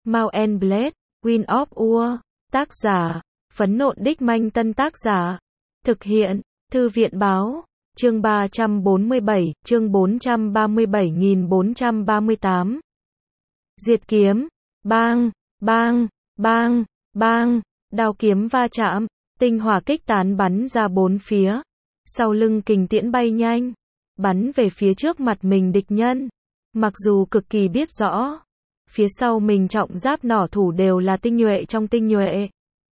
Mount and Blade, Wind of War, tác giả, Phấn Nộn Đích Manh Tân tác giả, thực hiện, Thư viện báo, chương 347, chương 437.438. Diệt kiếm, bang, bang, bang, bang, đao kiếm va chạm, tinh hỏa kích tán bắn ra bốn phía. Sau lưng kình tiễn bay nhanh, bắn về phía trước mặt mình địch nhân. Mặc dù cực kỳ biết rõ, phía sau mình trọng giáp nỏ thủ đều là tinh nhuệ trong tinh nhuệ.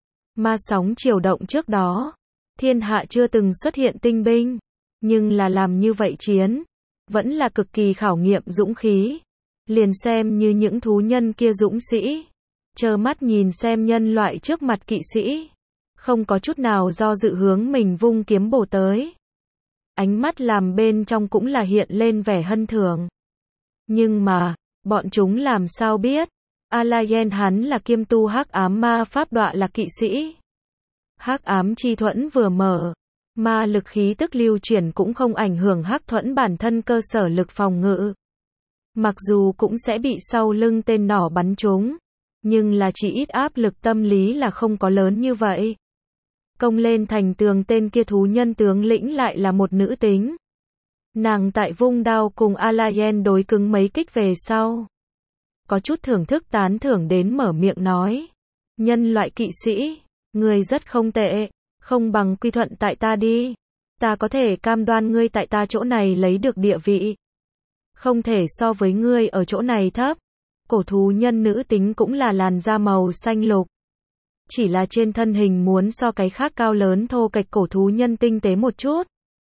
Ma sóng triều động trước đó, thiên hạ chưa từng xuất hiện tinh binh, nhưng là làm như vậy chiến, vẫn là cực kỳ khảo nghiệm dũng khí. Liền xem như những thú nhân kia dũng sĩ, trơ mắt nhìn xem nhân loại trước mặt kỵ sĩ, không có chút nào do dự hướng mình vung kiếm bổ tới. Ánh mắt làm bên trong cũng là hiện lên vẻ hân thường. Nhưng mà, bọn chúng làm sao biết, Alayen hắn là kiêm tu hắc ám ma pháp đọa là kỵ sĩ. Hắc ám chi thuẫn vừa mở, ma lực khí tức lưu chuyển cũng không ảnh hưởng hắc thuẫn bản thân cơ sở lực phòng ngự. Mặc dù cũng sẽ bị sau lưng tên nỏ bắn trúng, nhưng là chỉ ít áp lực tâm lý là không có lớn như vậy. Công lên thành tường tên kia thú nhân tướng lĩnh lại là một nữ tính. Nàng tại vung đao cùng Alayen đối cứng mấy kích về sau, có chút thưởng thức tán thưởng đến mở miệng nói: nhân loại kỵ sĩ, ngươi rất không tệ, không bằng quy thuận tại ta đi. Ta có thể cam đoan ngươi tại ta chỗ này lấy được địa vị, không thể so với ngươi ở chỗ này thấp. Cổ thú nhân nữ tính cũng là làn da màu xanh lục, chỉ là trên thân hình muốn so cái khác cao lớn thô kệch cổ thú nhân tinh tế một chút.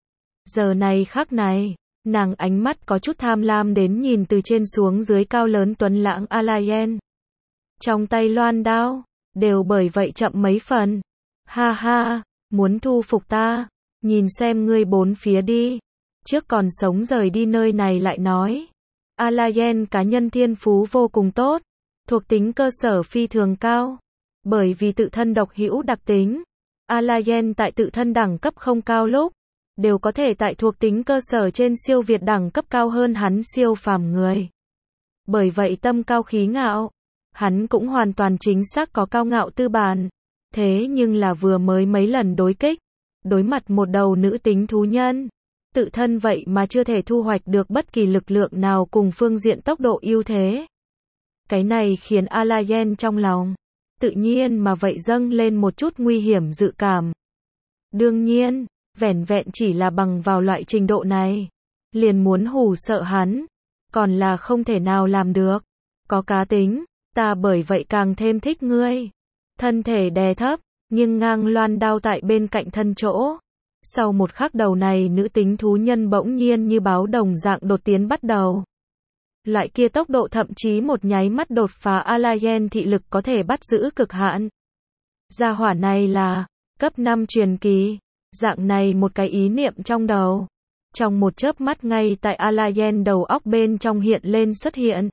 Giờ này khắc này, nàng ánh mắt có chút tham lam đến nhìn từ trên xuống dưới cao lớn tuấn lãng Alayen. Trong tay loan đao, đều bởi vậy chậm mấy phần. Ha ha, muốn thu phục ta, nhìn xem ngươi bốn phía đi. Trước còn sống rời đi nơi này lại nói. Alayen cá nhân thiên phú vô cùng tốt, thuộc tính cơ sở phi thường cao. Bởi vì tự thân độc hữu đặc tính, Alayen tại tự thân đẳng cấp không cao lúc, đều có thể tại thuộc tính cơ sở trên siêu việt đẳng cấp cao hơn hắn siêu phàm người. Bởi vậy tâm cao khí ngạo, hắn cũng hoàn toàn chính xác có cao ngạo tư bản. Thế nhưng là vừa mới mấy lần đối kích, đối mặt một đầu nữ tính thú nhân, tự thân vậy mà chưa thể thu hoạch được bất kỳ lực lượng nào cùng phương diện tốc độ ưu thế. Cái này khiến Alayen trong lòng tự nhiên mà vậy dâng lên một chút nguy hiểm dự cảm. Đương nhiên, vẻn vẹn chỉ là bằng vào loại trình độ này, liền muốn hù sợ hắn, còn là không thể nào làm được. Có cá tính, ta bởi vậy càng thêm thích ngươi. Thân thể đè thấp, nghiêng ngang loan đao tại bên cạnh thân chỗ. Sau một khắc đầu này nữ tính thú nhân bỗng nhiên như báo đồng dạng đột tiến bắt đầu. Loại kia tốc độ thậm chí một nháy mắt đột phá Alayen thị lực có thể bắt giữ cực hạn. Gia hỏa này là cấp 5 truyền kỳ. Dạng này một cái ý niệm trong đầu, trong một chớp mắt ngay tại Alayen đầu óc bên trong hiện lên xuất hiện.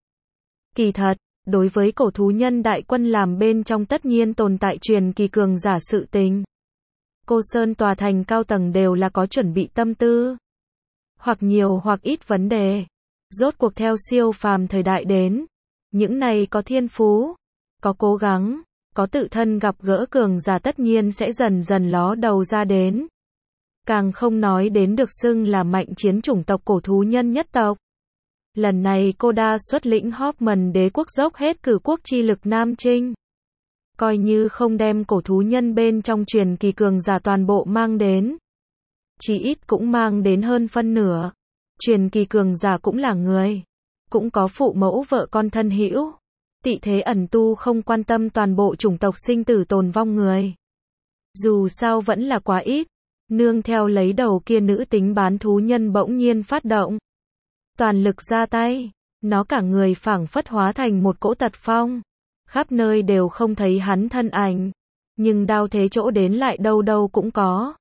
Kỳ thật, đối với cổ thú nhân đại quân làm bên trong tất nhiên tồn tại truyền kỳ cường giả sự tình. Cô Sơn tòa thành cao tầng đều là có chuẩn bị tâm tư, hoặc nhiều hoặc ít vấn đề. Rốt cuộc theo siêu phàm thời đại đến, những này có thiên phú, có cố gắng, có tự thân gặp gỡ cường giả tất nhiên sẽ dần dần ló đầu ra đến. Càng không nói đến được xưng là mạnh chiến chủng tộc cổ thú nhân nhất tộc. Lần này cô đa xuất lĩnh Hoffman đế quốc dốc hết cử quốc chi lực Nam Trinh. Coi như không đem cổ thú nhân bên trong truyền kỳ cường giả toàn bộ mang đến, chỉ ít cũng mang đến hơn phân nửa. Truyền kỳ cường giả cũng là người, cũng có phụ mẫu vợ con thân hữu. Tị thế ẩn tu không quan tâm toàn bộ chủng tộc sinh tử tồn vong người. Dù sao vẫn là quá ít. Nương theo lấy đầu kia nữ tính bán thú nhân bỗng nhiên phát động. Toàn lực ra tay, nó cả người phảng phất hóa thành một cỗ tật phong. Khắp nơi đều không thấy hắn thân ảnh. Nhưng đao thế chỗ đến lại đâu đâu cũng có.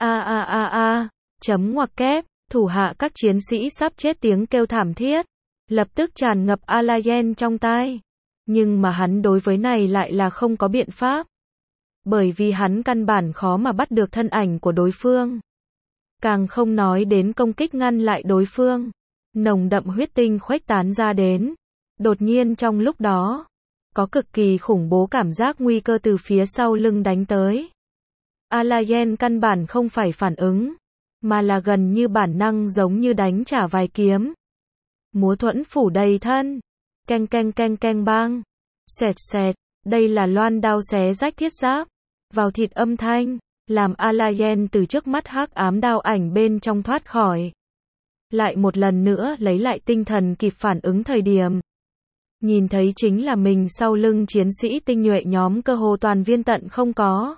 Chấm ngoặc kép, thủ hạ các chiến sĩ sắp chết tiếng kêu thảm thiết. Lập tức tràn ngập Alayen trong tai. Nhưng mà hắn đối với này lại là không có biện pháp. Bởi vì hắn căn bản khó mà bắt được thân ảnh của đối phương. Càng không nói đến công kích ngăn lại đối phương. Nồng đậm huyết tinh khuếch tán ra đến. Đột nhiên trong lúc đó, có cực kỳ khủng bố cảm giác nguy cơ từ phía sau lưng đánh tới. Alayen căn bản không phải phản ứng, mà là gần như bản năng giống như đánh trả vài kiếm. Múa thuẫn phủ đầy thân, keng keng keng keng bang, xẹt xẹt, đây là loan đao xé rách thiết giáp, vào thịt âm thanh, làm Alayen từ trước mắt hắc ám đao ảnh bên trong thoát khỏi. Lại một lần nữa lấy lại tinh thần kịp phản ứng thời điểm. Nhìn thấy chính là mình sau lưng chiến sĩ tinh nhuệ nhóm cơ hồ toàn viên tận không có.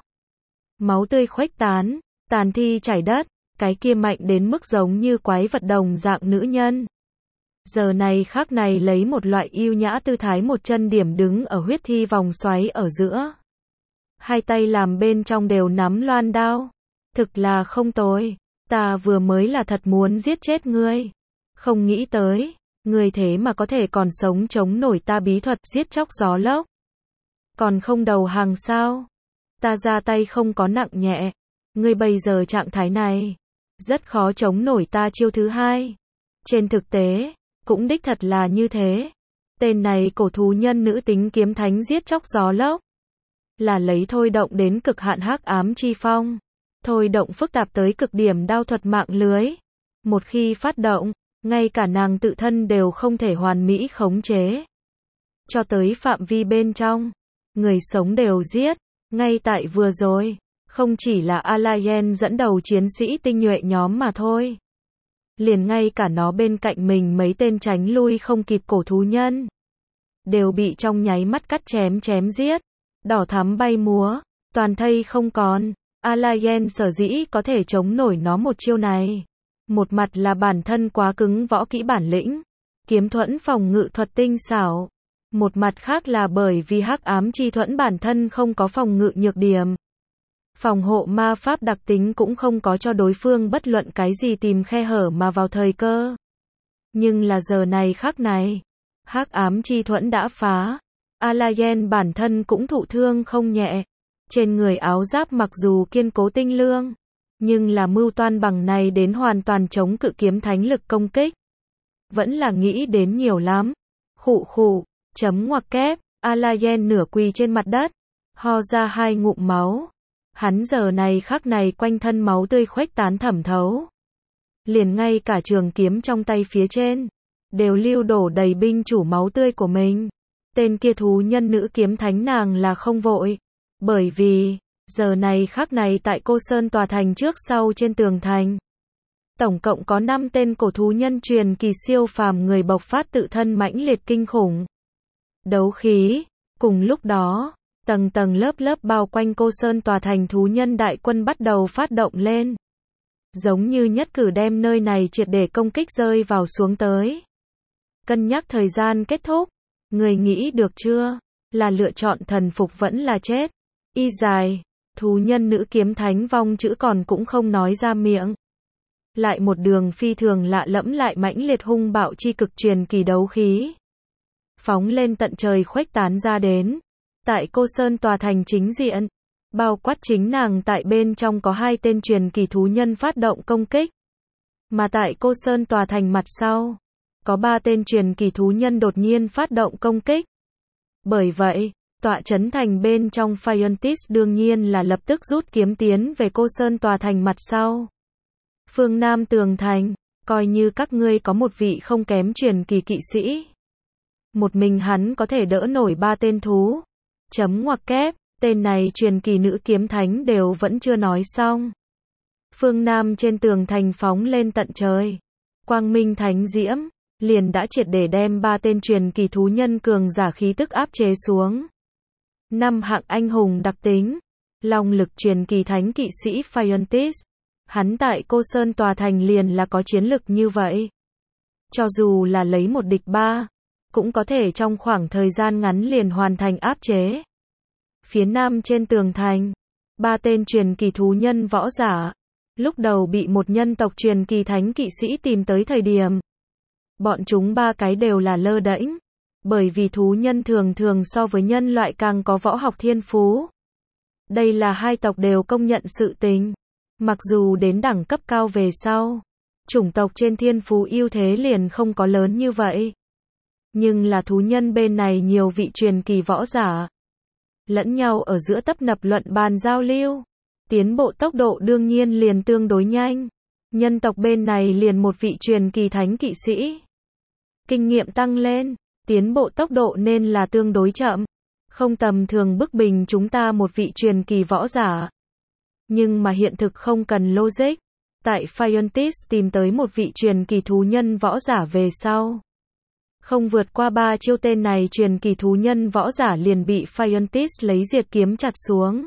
Máu tươi khuếch tán, tàn thi chảy đất, cái kia mạnh đến mức giống như quái vật đồng dạng nữ nhân. Giờ này khắc này lấy một loại yêu nhã tư thái một chân điểm đứng ở huyết thi vòng xoáy ở giữa. Hai tay làm bên trong đều nắm loan đao. Thực là không tồi, ta vừa mới là thật muốn giết chết ngươi. Không nghĩ tới, ngươi thế mà có thể còn sống chống nổi ta bí thuật giết chóc gió lốc. Còn không đầu hàng sao? Ta ra tay không có nặng nhẹ. Ngươi bây giờ trạng thái này, rất khó chống nổi ta chiêu thứ hai. Trên thực tế, cũng đích thật là như thế. Tên này cổ thú nhân nữ tính kiếm thánh giết chóc gió lốc. Là lấy thôi động đến cực hạn hắc ám chi phong. Thôi động phức tạp tới cực điểm đao thuật mạng lưới. Một khi phát động, ngay cả nàng tự thân đều không thể hoàn mỹ khống chế. Cho tới phạm vi bên trong, người sống đều giết. Ngay tại vừa rồi, không chỉ là Alayen dẫn đầu chiến sĩ tinh nhuệ nhóm mà thôi. Liền ngay cả nó bên cạnh mình mấy tên tránh lui không kịp cổ thú nhân. Đều bị trong nháy mắt cắt chém giết. Đỏ thắm bay múa, toàn thây không còn. Alayen sở dĩ có thể chống nổi nó một chiêu này. Một mặt là bản thân quá cứng võ kỹ bản lĩnh, kiếm thuẫn phòng ngự thuật tinh xảo. Một mặt khác là bởi vì hắc ám chi thuẫn bản thân không có phòng ngự nhược điểm. Phòng hộ ma pháp đặc tính cũng không có cho đối phương bất luận cái gì tìm khe hở mà vào thời cơ. Nhưng là giờ này khắc này, hắc ám chi thuẫn đã phá. Alayen bản thân cũng thụ thương không nhẹ. Trên người áo giáp mặc dù kiên cố tinh lương, nhưng là mưu toan bằng này đến hoàn toàn chống cự kiếm thánh lực công kích. Vẫn là nghĩ đến nhiều lắm. Khụ khụ, chấm ngoặc kép, Alayen nửa quỳ trên mặt đất, ho ra hai ngụm máu. Hắn giờ này khắc này quanh thân máu tươi khuếch tán thẩm thấu. Liền ngay cả trường kiếm trong tay phía trên, đều lưu đổ đầy binh chủ máu tươi của mình. Tên kia thú nhân nữ kiếm thánh nàng là không vội. Bởi vì, giờ này khắc này tại Cô Sơn tòa thành trước sau trên tường thành. Tổng cộng có 5 tên cổ thú nhân truyền kỳ siêu phàm người bộc phát tự thân mãnh liệt kinh khủng. Đấu khí, cùng lúc đó, tầng tầng lớp lớp bao quanh Cô Sơn tòa thành thú nhân đại quân bắt đầu phát động lên. Giống như nhất cử đem nơi này triệt để công kích rơi vào xuống tới. Cân nhắc thời gian kết thúc, người nghĩ được chưa? Là lựa chọn thần phục vẫn là chết? Y dài, thú nhân nữ kiếm thánh vong chữ còn cũng không nói ra miệng. Lại một đường phi thường lạ lẫm lại mãnh liệt hung bạo chi cực truyền kỳ đấu khí. Phóng lên tận trời khuếch tán ra đến. Tại Cô Sơn tòa thành chính diện, bao quát chính nàng tại bên trong có 2 tên truyền kỳ thú nhân phát động công kích. Mà tại Cô Sơn tòa thành mặt sau, có 3 tên truyền kỳ thú nhân đột nhiên phát động công kích. Bởi vậy, tọa trấn thành bên trong Phiontis đương nhiên là lập tức rút kiếm tiến về Cô Sơn tòa thành mặt sau. Phương Nam tường thành, coi như các ngươi có một vị không kém truyền kỳ kỵ sĩ. Một mình hắn có thể đỡ nổi 3 tên thú. Chấm ngoặc kép, tên này truyền kỳ nữ kiếm thánh đều vẫn chưa nói xong. Phương Nam trên tường thành phóng lên tận trời. Quang minh thánh diễm, liền đã triệt để đem 3 tên truyền kỳ thú nhân cường giả khí tức áp chế xuống. 5 hạng anh hùng đặc tính. Long lực truyền kỳ thánh kỵ sĩ Phiontis. Hắn tại Cô Sơn tòa thành liền là có chiến lực như vậy. Cho dù là lấy một địch 3, cũng có thể trong khoảng thời gian ngắn liền hoàn thành áp chế. Phía nam trên tường thành, 3 tên truyền kỳ thú nhân võ giả, lúc đầu bị một nhân tộc truyền kỳ thánh kỵ sĩ tìm tới thời điểm. Bọn chúng 3 cái đều là lơ đễnh, bởi vì thú nhân thường thường so với nhân loại càng có võ học thiên phú. Đây là 2 tộc đều công nhận sự tình. Mặc dù đến đẳng cấp cao về sau, chủng tộc trên thiên phú ưu thế liền không có lớn như vậy. Nhưng là thú nhân bên này nhiều vị truyền kỳ võ giả. Lẫn nhau ở giữa tấp nập luận bàn giao lưu. Tiến bộ tốc độ đương nhiên liền tương đối nhanh. Nhân tộc bên này liền một vị truyền kỳ thánh kỵ sĩ. Kinh nghiệm tăng lên, tiến bộ tốc độ nên là tương đối chậm. Không tầm thường bức bình chúng ta một vị truyền kỳ võ giả. Nhưng mà hiện thực không cần logic. Tại Fiontis tìm tới một vị truyền kỳ thú nhân võ giả về sau. Không vượt qua 3 chiêu tên này truyền kỳ thú nhân võ giả liền bị Fiontis lấy diệt kiếm chặt xuống.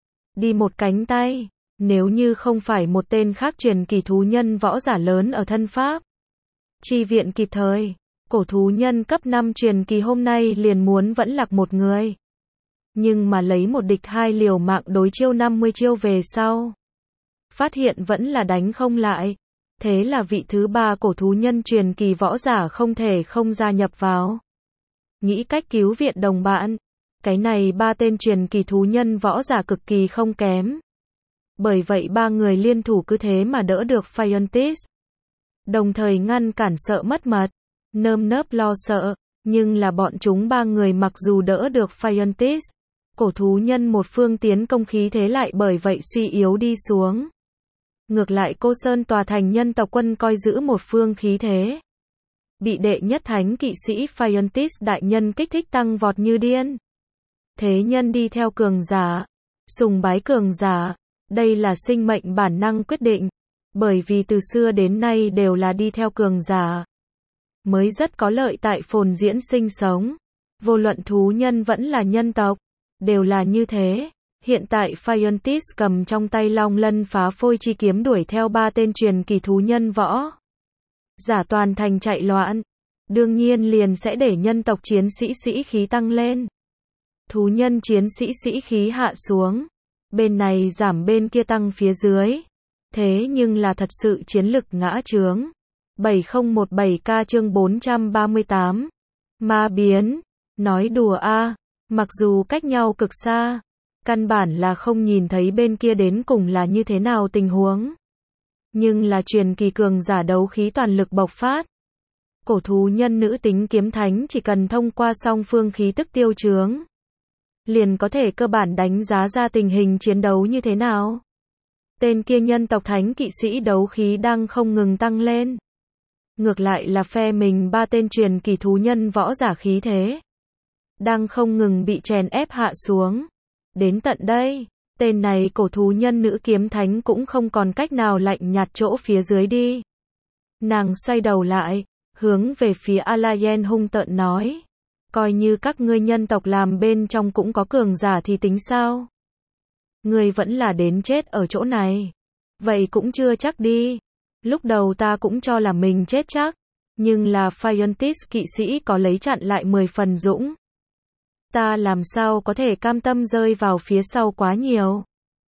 Đi một cánh tay, nếu như không phải một tên khác truyền kỳ thú nhân võ giả lớn ở thân pháp. Chi viện kịp thời, cổ thú nhân cấp 5 truyền kỳ hôm nay liền muốn vẫn lạc một người. Nhưng mà lấy một địch 2 liều mạng đối chiêu 50 chiêu về sau. Phát hiện vẫn là đánh không lại. Thế là vị thứ 3 cổ thú nhân truyền kỳ võ giả không thể không gia nhập vào. Nghĩ cách cứu viện đồng bạn. Cái này 3 tên truyền kỳ thú nhân võ giả cực kỳ không kém. Bởi vậy 3 người liên thủ cứ thế mà đỡ được Fiontis. Đồng thời ngăn cản sợ mất mật. Nơm nớp lo sợ. Nhưng là bọn chúng 3 người mặc dù đỡ được Fiontis. Cổ thú nhân một phương tiến công khí thế lại bởi vậy suy yếu đi xuống. Ngược lại Cô Sơn tòa thành nhân tộc quân coi giữ một phương khí thế. Bị đệ nhất thánh kỵ sĩ Fiontis đại nhân kích thích tăng vọt như điên. Thế nhân đi theo cường giả, sùng bái cường giả, đây là sinh mệnh bản năng quyết định, bởi vì từ xưa đến nay đều là đi theo cường giả. Mới rất có lợi tại phồn diễn sinh sống, vô luận thú nhân vẫn là nhân tộc, đều là như thế. Hiện tại Fiontis cầm trong tay long lân phá phôi chi kiếm đuổi theo 3 tên truyền kỳ thú nhân võ. Giả toàn thành chạy loạn, đương nhiên liền sẽ để nhân tộc chiến sĩ sĩ khí tăng lên. Thú nhân chiến sĩ sĩ khí hạ xuống, bên này giảm bên kia tăng phía dưới. Thế nhưng là thật sự chiến lực ngã chướng. 7017K chương 438. Ma biến, nói đùa a, mặc dù cách nhau cực xa, căn bản là không nhìn thấy bên kia đến cùng là như thế nào tình huống. Nhưng là truyền kỳ cường giả đấu khí toàn lực bộc phát. Cổ thú nhân nữ tính kiếm thánh chỉ cần thông qua song phương khí tức tiêu chướng, liền có thể cơ bản đánh giá ra tình hình chiến đấu như thế nào. Tên kia nhân tộc thánh kỵ sĩ đấu khí đang không ngừng tăng lên. Ngược lại là phe mình 3 tên truyền kỳ thú nhân võ giả khí thế đang không ngừng bị chèn ép hạ xuống. Đến tận đây, tên này cổ thú nhân nữ kiếm thánh cũng không còn cách nào lạnh nhạt chỗ phía dưới đi. Nàng xoay đầu lại, hướng về phía Alayen hung tợn nói. Coi như các ngươi nhân tộc làm bên trong cũng có cường giả thì tính sao? Ngươi vẫn là đến chết ở chỗ này. Vậy cũng chưa chắc đi. Lúc đầu ta cũng cho là mình chết chắc. Nhưng là Fiontis kỵ sĩ có lấy chặn lại 10 phần dũng. Ta làm sao có thể cam tâm rơi vào phía sau quá nhiều.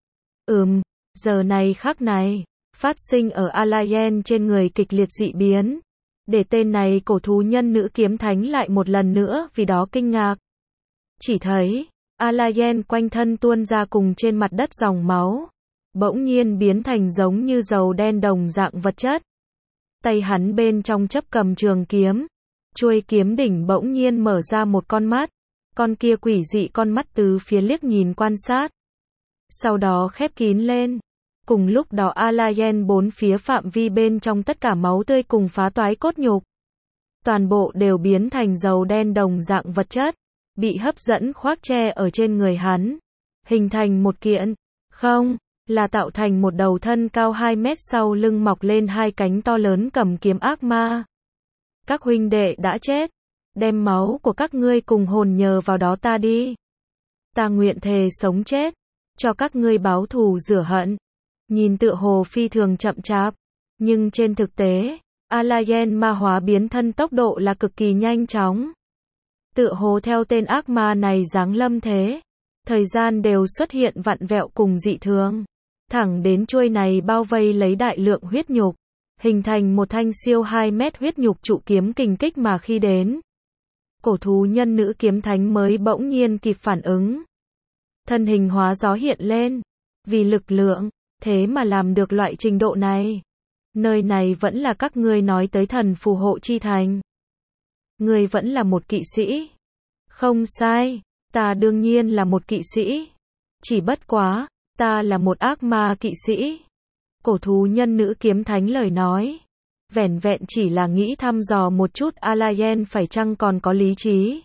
Giờ này khắc này, phát sinh ở Alayen trên người kịch liệt dị biến. Để tên này cổ thú nhân nữ kiếm thánh lại một lần nữa vì đó kinh ngạc. Chỉ thấy, Alayen quanh thân tuôn ra cùng trên mặt đất dòng máu. Bỗng nhiên biến thành giống như dầu đen đồng dạng vật chất. Tay hắn bên trong chấp cầm trường kiếm. Chuôi kiếm đỉnh bỗng nhiên mở ra một con mắt. Con kia quỷ dị con mắt từ phía liếc nhìn quan sát. Sau đó khép kín lên. Cùng lúc đó Alayen bốn phía phạm vi bên trong tất cả máu tươi cùng phá toái cốt nhục. Toàn bộ đều biến thành dầu đen đồng dạng vật chất. Bị hấp dẫn khoác che ở trên người hắn. Hình thành một kiện. Không, là tạo thành một đầu thân cao 2 mét sau lưng mọc lên 2 cánh to lớn cầm kiếm ác ma. Các huynh đệ đã chết. Đem máu của các ngươi cùng hồn nhờ vào đó ta đi. Ta nguyện thề sống chết. Cho các ngươi báo thù rửa hận. Nhìn tựa hồ phi thường chậm chạp. Nhưng trên thực tế, Alayen ma hóa biến thân tốc độ là cực kỳ nhanh chóng. Tựa hồ theo tên ác ma này giáng lâm thế. Thời gian đều xuất hiện vặn vẹo cùng dị thường. Thẳng đến chuôi này bao vây lấy đại lượng huyết nhục. Hình thành một thanh siêu 2 mét huyết nhục trụ kiếm kình kích mà khi đến. Cổ thú nhân nữ kiếm thánh mới bỗng nhiên kịp phản ứng. Thân hình hóa gió hiện lên. Vì lực lượng, thế mà làm được loại trình độ này. Nơi này vẫn là các ngươi nói tới thần phù hộ chi thành. Ngươi vẫn là một kỵ sĩ. Không sai, ta đương nhiên là một kỵ sĩ. Chỉ bất quá, ta là một ác ma kỵ sĩ. Cổ thú nhân nữ kiếm thánh lời nói. Vẻn vẹn chỉ là nghĩ thăm dò một chút Alayen phải chăng còn có lý trí.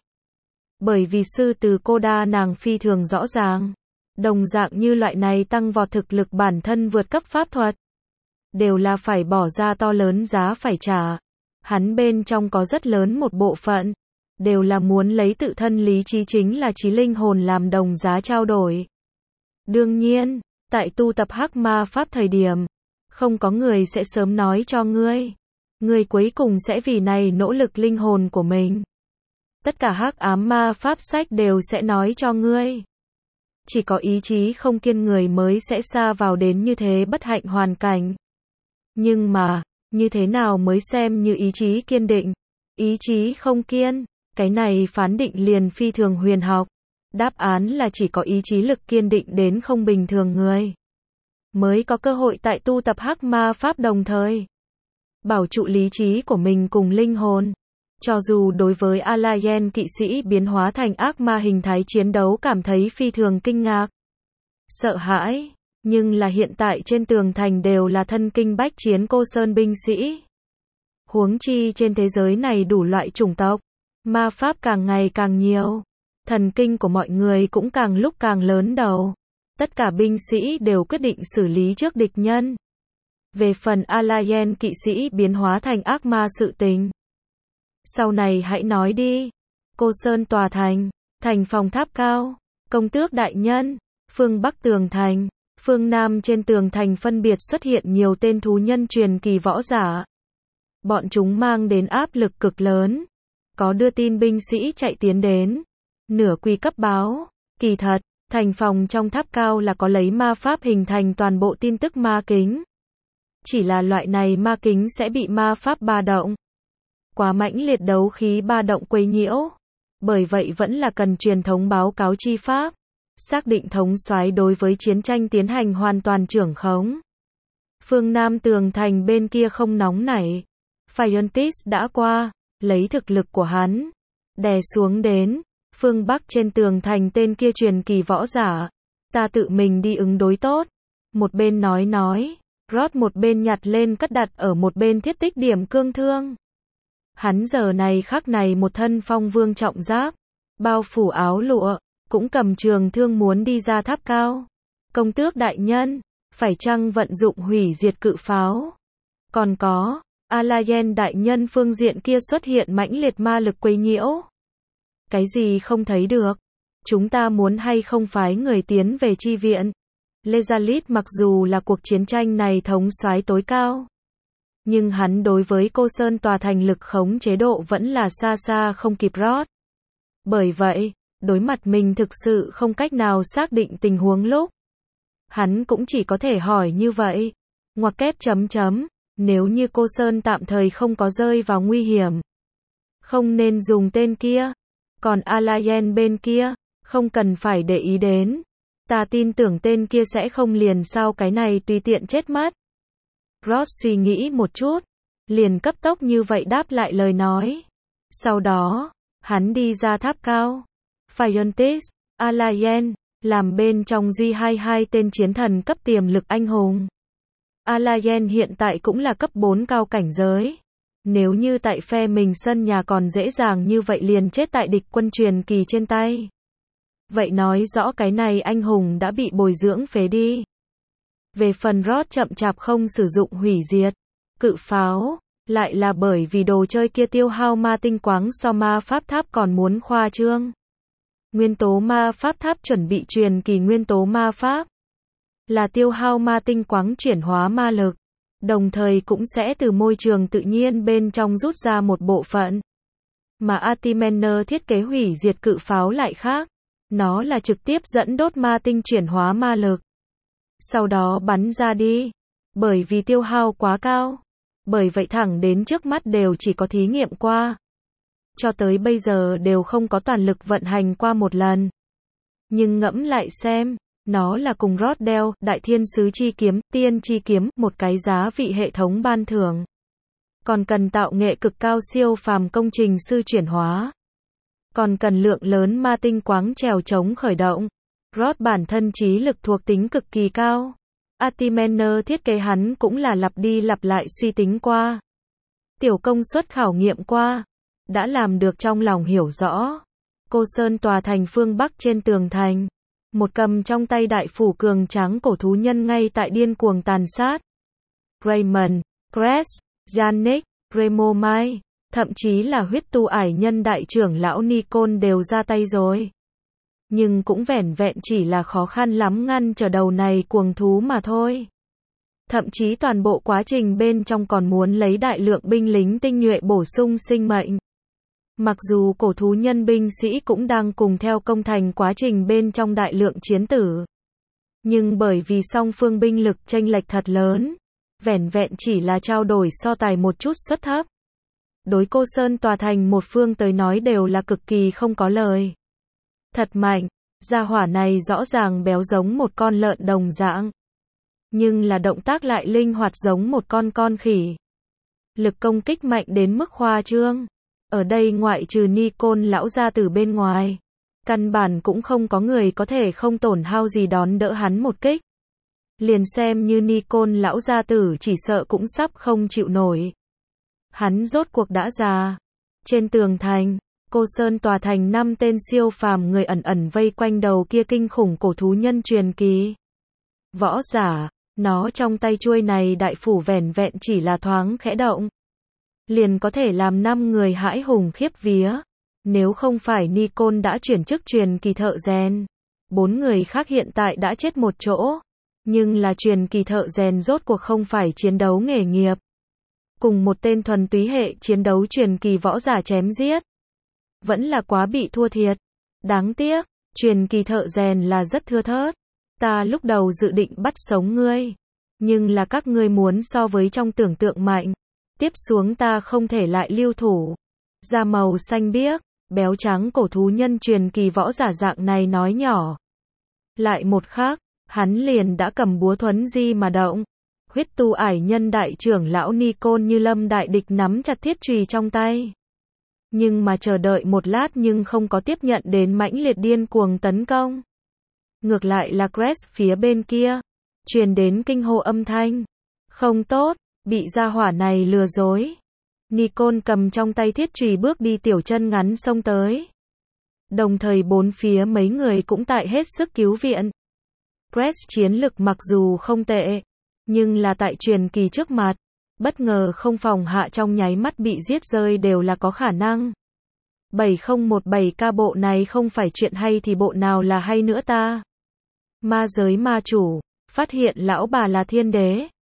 Bởi vì sư từ cô đa nàng phi thường rõ ràng. Đồng dạng như loại này tăng vọt thực lực bản thân vượt cấp pháp thuật. Đều là phải bỏ ra to lớn giá phải trả. Hắn bên trong có rất lớn một bộ phận. Đều là muốn lấy tự thân lý trí chính là trí linh hồn làm đồng giá trao đổi. Đương nhiên, tại tu tập hắc ma pháp thời điểm, không có người sẽ sớm nói cho ngươi. Ngươi cuối cùng sẽ vì này nỗ lực linh hồn của mình. Tất cả hắc ám ma pháp sách đều sẽ nói cho ngươi. Chỉ có ý chí không kiên người mới sẽ sa vào đến như thế bất hạnh hoàn cảnh. Nhưng mà, như thế nào mới xem như ý chí kiên định? Ý chí không kiên, cái này phán định liền phi thường huyền học. Đáp án là chỉ có ý chí lực kiên định đến không bình thường người mới có cơ hội tại tu tập hắc ma pháp đồng thời bảo trụ lý trí của mình cùng linh hồn. Cho dù đối với Alayen kỵ sĩ biến hóa thành ác ma hình thái chiến đấu cảm thấy phi thường kinh ngạc, sợ hãi, nhưng là hiện tại trên tường thành đều là thân kinh bách chiến cô sơn binh sĩ. Huống chi trên thế giới này đủ loại chủng tộc, ma pháp càng ngày càng nhiều, thần kinh của mọi người cũng càng lúc càng lớn đầu. Tất cả binh sĩ đều quyết định xử lý trước địch nhân. Về phần Alayen kỵ sĩ biến hóa thành ác ma sự tình, sau này hãy nói đi. Cô Sơn tòa thành, thành phòng tháp cao, công tước đại nhân, phương Bắc tường thành, phương Nam trên tường thành phân biệt xuất hiện nhiều tên thú nhân truyền kỳ võ giả. Bọn chúng mang đến áp lực cực lớn. Có đưa tin binh sĩ chạy tiến đến, nửa quy cấp báo, kỳ thật, thành phòng trong tháp cao là có lấy ma pháp hình thành toàn bộ tin tức ma kính. Chỉ là loại này ma kính sẽ bị ma pháp ba động. Quá mãnh liệt đấu khí ba động quấy nhiễu. Bởi vậy vẫn là cần truyền thống báo cáo chi pháp. Xác định thống soái đối với chiến tranh tiến hành hoàn toàn trưởng khống. Phương Nam tường thành bên kia không nóng nảy. Fiontis đã qua, lấy thực lực của hắn, đè xuống đến. Phương Bắc trên tường thành tên kia truyền kỳ võ giả. Ta tự mình đi ứng đối tốt. Một bên nói. Rod một bên nhặt lên cất đặt ở một bên thiết tích điểm cương thương. Hắn giờ này khắc này một thân phong vương trọng giáp, bao phủ áo lụa, cũng cầm trường thương muốn đi ra tháp cao. Công tước đại nhân, phải chăng vận dụng hủy diệt cự pháo? Còn có, Alayen đại nhân phương diện kia xuất hiện mãnh liệt ma lực quấy nhiễu. Cái gì không thấy được? Chúng ta muốn hay không phái người tiến về chi viện? Lezalit mặc dù là cuộc chiến tranh này thống soái tối cao, nhưng hắn đối với cô Sơn tòa thành lực khống chế độ vẫn là xa xa không kịp Rod. Bởi vậy, đối mặt mình thực sự không cách nào xác định tình huống lúc, hắn cũng chỉ có thể hỏi như vậy. Ngoặc kép chấm chấm, nếu như cô Sơn tạm thời không có rơi vào nguy hiểm, không nên dùng tên kia. Còn Alayen bên kia, không cần phải để ý đến. Ta tin tưởng tên kia sẽ không liền sau cái này tùy tiện chết mất. Rod suy nghĩ một chút, liền cấp tốc như vậy đáp lại lời nói. Sau đó, hắn đi ra tháp cao. Fiontis, Alayen, làm bên trong duy hai tên chiến thần cấp tiềm lực anh hùng. Alayen hiện tại cũng là cấp 4 cao cảnh giới. Nếu như tại phe mình sân nhà còn dễ dàng như vậy liền chết tại địch quân truyền kỳ trên tay. Vậy nói rõ cái này anh hùng đã bị bồi dưỡng phế đi. Về phần Rod chậm chạp không sử dụng hủy diệt cự pháo, lại là bởi vì đồ chơi kia tiêu hao ma tinh quáng so ma pháp tháp còn muốn khoa trương. Nguyên tố ma pháp tháp chuẩn bị truyền kỳ nguyên tố ma pháp, là tiêu hao ma tinh quáng chuyển hóa ma lực, đồng thời cũng sẽ từ môi trường tự nhiên bên trong rút ra một bộ phận. Mà Artimener thiết kế hủy diệt cự pháo lại khác, nó là trực tiếp dẫn đốt ma tinh chuyển hóa ma lực, sau đó bắn ra đi, bởi vì tiêu hao quá cao. Bởi vậy thẳng đến trước mắt đều chỉ có thí nghiệm qua. Cho tới bây giờ đều không có toàn lực vận hành qua một lần. Nhưng ngẫm lại xem, nó là cùng Roddell, Đại Thiên Sứ Chi Kiếm, Tiên Chi Kiếm, một cái giá vị hệ thống ban thưởng. còn cần tạo nghệ cực cao siêu phàm công trình sư chuyển hóa, còn cần lượng lớn ma tinh quáng trèo chống khởi động. Rod bản thân trí lực thuộc tính cực kỳ cao. Artimener thiết kế hắn cũng là lặp đi lặp lại suy tính qua. Tiểu công suất khảo nghiệm qua. Đã làm được trong lòng hiểu rõ. Cô Sơn tòa thành phương Bắc trên tường thành. Một cầm trong tay đại phủ cường tráng cổ thú nhân ngay tại điên cuồng tàn sát. Raymond, Cress, Yannick, Remomai, thậm chí là huyết tu ải nhân đại trưởng lão Nicole đều ra tay rồi. Nhưng cũng vẻn vẹn chỉ là khó khăn lắm ngăn trở đầu này cuồng thú mà thôi. Thậm chí toàn bộ quá trình bên trong còn muốn lấy đại lượng binh lính tinh nhuệ bổ sung sinh mệnh. Mặc dù cổ thú nhân binh sĩ cũng đang cùng theo công thành quá trình bên trong đại lượng chiến tử. Nhưng bởi vì song phương binh lực chênh lệch thật lớn, vẻn vẹn chỉ là trao đổi so tài một chút suất thấp. Đối Cô Sơn tòa thành một phương tới nói đều là cực kỳ không có lời. Thật mạnh, gia hỏa này rõ ràng béo giống một con lợn đồng dạng. Nhưng là động tác lại linh hoạt giống một con khỉ. Lực công kích mạnh đến mức khoa trương. Ở đây ngoại trừ Nicole lão gia tử bên ngoài, căn bản cũng không có người có thể không tổn hao gì đón đỡ hắn một kích. Liền xem như Nicole lão gia tử chỉ sợ cũng sắp không chịu nổi. Hắn rốt cuộc đã già. Trên tường thành, Cô Sơn tòa thành 5 tên siêu phàm người ẩn ẩn vây quanh đầu kia kinh khủng cổ thú nhân truyền kỳ. Võ giả, nó trong tay chuôi này đại phủ vẻn vẹn chỉ là thoáng khẽ động. Liền có thể làm 5 người hãi hùng khiếp vía. Nếu không phải Nicole đã chuyển chức truyền kỳ thợ rèn, 4 người khác hiện tại đã chết một chỗ. Nhưng là truyền kỳ thợ rèn rốt cuộc không phải chiến đấu nghề nghiệp. Cùng một tên thuần túy hệ chiến đấu truyền kỳ võ giả chém giết. Vẫn là quá bị thua thiệt. Đáng tiếc, truyền kỳ thợ rèn là rất thưa thớt. Ta lúc đầu dự định bắt sống ngươi. Nhưng là các ngươi muốn so với trong tưởng tượng mạnh. Tiếp xuống ta không thể lại lưu thủ. Da màu xanh biếc, béo trắng cổ thú nhân truyền kỳ võ giả dạng này nói nhỏ. Lại một khắc, hắn liền đã cầm búa thuấn di mà động. Huyết tu ải nhân đại trưởng lão Nicole như lâm đại địch nắm chặt thiết chùy trong tay. Nhưng mà chờ đợi một lát nhưng không có tiếp nhận đến mãnh liệt điên cuồng tấn công. Ngược lại là Cress phía bên kia, truyền đến kinh hô âm thanh. Không tốt, bị gia hỏa này lừa dối. Nicole cầm trong tay thiết chùy bước đi tiểu chân ngắn xông tới. Đồng thời bốn phía mấy người cũng tại hết sức cứu viện. Cress chiến lực mặc dù không tệ, nhưng là tại truyền kỳ trước mặt, bất ngờ không phòng hạ trong nháy mắt bị giết rơi đều là có khả năng. 7017K bộ này không phải chuyện hay thì bộ nào là hay nữa ta. Ma giới ma chủ, phát hiện lão bà là thiên đế.